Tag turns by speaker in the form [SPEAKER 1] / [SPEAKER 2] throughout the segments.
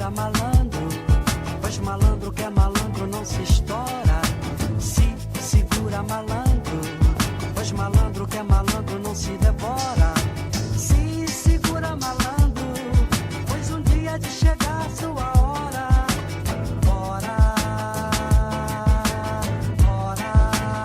[SPEAKER 1] segura malandro, pois malandro que é malandro não se estoura. Se segura malandro, pois malandro que é malandro não se devora. Se segura malandro, pois um dia de chegar a sua hora. Bora, bora.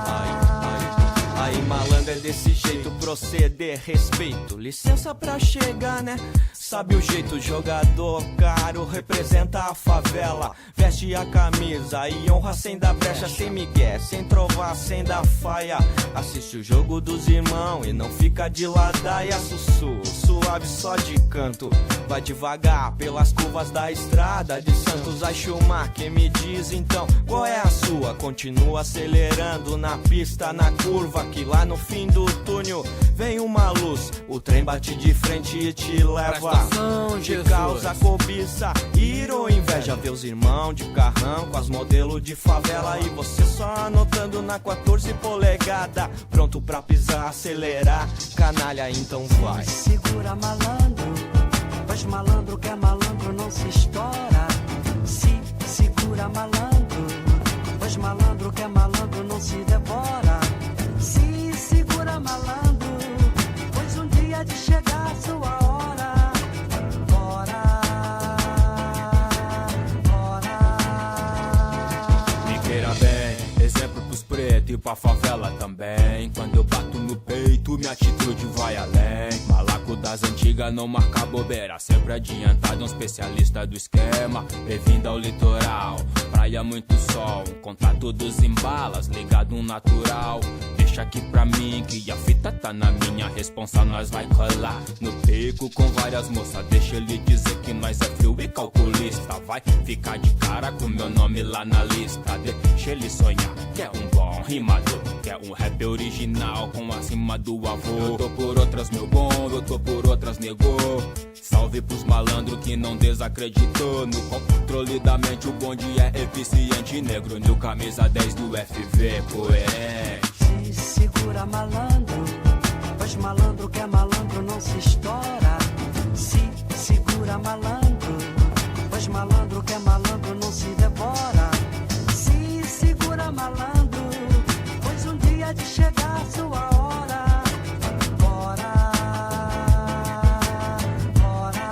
[SPEAKER 2] Aí malandro é desse jeito, proceder, respeito. Licença pra chegar, né? Sabe o jeito, jogador caro, representa a favela. Veste a camisa e honra sem dar brecha, sem migué, sem trovar, sem dar faia. Assiste o jogo dos irmãos e não fica de ladaia. Sussurro, suave só de canto. Vai devagar pelas curvas da estrada de Santos a Chumar. Quem me diz então, qual é a sua? Continua acelerando na pista, na curva, que lá no fim do túnel vem uma luz. O trem bate de frente e te leva. De causa, cobiça, ira ou inveja. Vê os irmãos de carrão com as modelos de favela e você só anotando na 14 polegada, pronto pra pisar, acelerar. Canalha, então vai.
[SPEAKER 1] Segura malandro, pois malandro que é malandro não se estoura. Se segura malandro, pois malandro que é malandro não se devora. Se segura malandro, pois um dia de chegar a sua hora.
[SPEAKER 3] Preto e pra favela também. Quando eu bato no peito, minha atitude vai além. Malaco das antigas não marca bobeira, sempre adiantado, um especialista do esquema. Bem-vindo ao litoral, praia muito sol, contato dos embalas, ligado um natural. Deixa aqui pra mim que a fita tá na minha responsa, nós vai colar no pico com várias moças. Deixa ele dizer que nós é frio e calculista. Vai ficar de cara com meu nome lá na lista. Deixa ele sonhar, que é um bom rimador, que é um rap original com acima do avô. Eu tô por outras, meu bom, eu tô por outras, negou. Salve pros malandros que não desacreditou. No controle da mente o bonde é eficiente. Negro no camisa 10 do FV, coerente.
[SPEAKER 1] Se segura malandro, pois malandro que é malandro não se estoura. Se segura malandro, pois malandro que é malandro não se devora. Se segura malandro, pois um dia de chegar a sua hora. Bora, bora.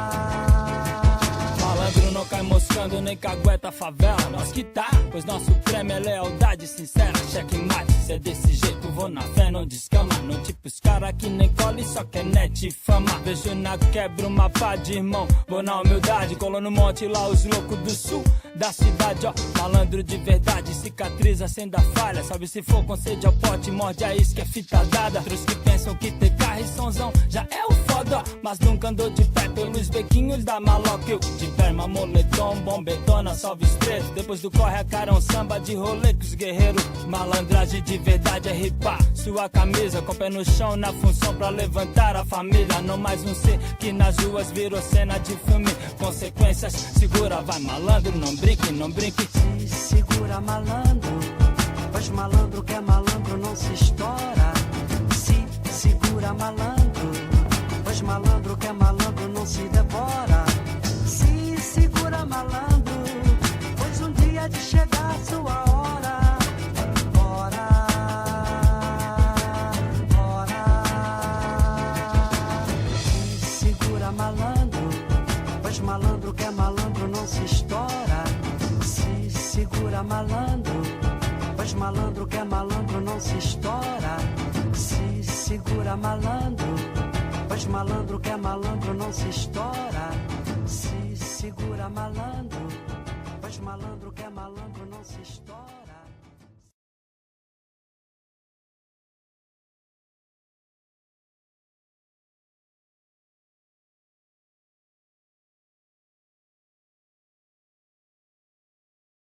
[SPEAKER 4] Malandro não cai moscando nem cagueta a favela. Nós que tá, pois nosso prêmio é lealdade sincera. Cheque mate, se é desse jeito vou na fé, não descama. Não tipo os cara que nem cola e só quer net e fama. Vejo na quebra uma pá de irmão, vou na humildade. Colou no monte lá os loucos do sul da cidade, ó. Malandro de verdade, cicatriza sem dar falha. Sabe se for com sede ao pote, morde a isca, é fita dada. Outros que pensam que ter carro e sonzão já é o foda, mas nunca andou de pé pelos bequinhos da maloca. Eu de perma, moletom, bombetona, salve os pretos. Depois do corre a cara, um samba de rolê com os guerreiros. Malandragem de verdade é ripar sua camisa, com pé no chão na função pra levantar a família. Não mais um ser que nas ruas virou cena de filme. Consequências, segura, vai malandro, não brinque, não brinque.
[SPEAKER 1] Se segura malandro, pois malandro que é malandro não se estoura. Se segura malandro, pois malandro que é malandro não se devora. Se segura malandro, pois um dia de chegar a sua hora. Bora, bora. Se segura malandro, pois malandro que é malandro não se estoura. Se segura malandro, pois malandro que é malandro não se estoura. Se segura malandro, pois malandro que é malandro não se estoura. Se segura malandro, pois malandro que é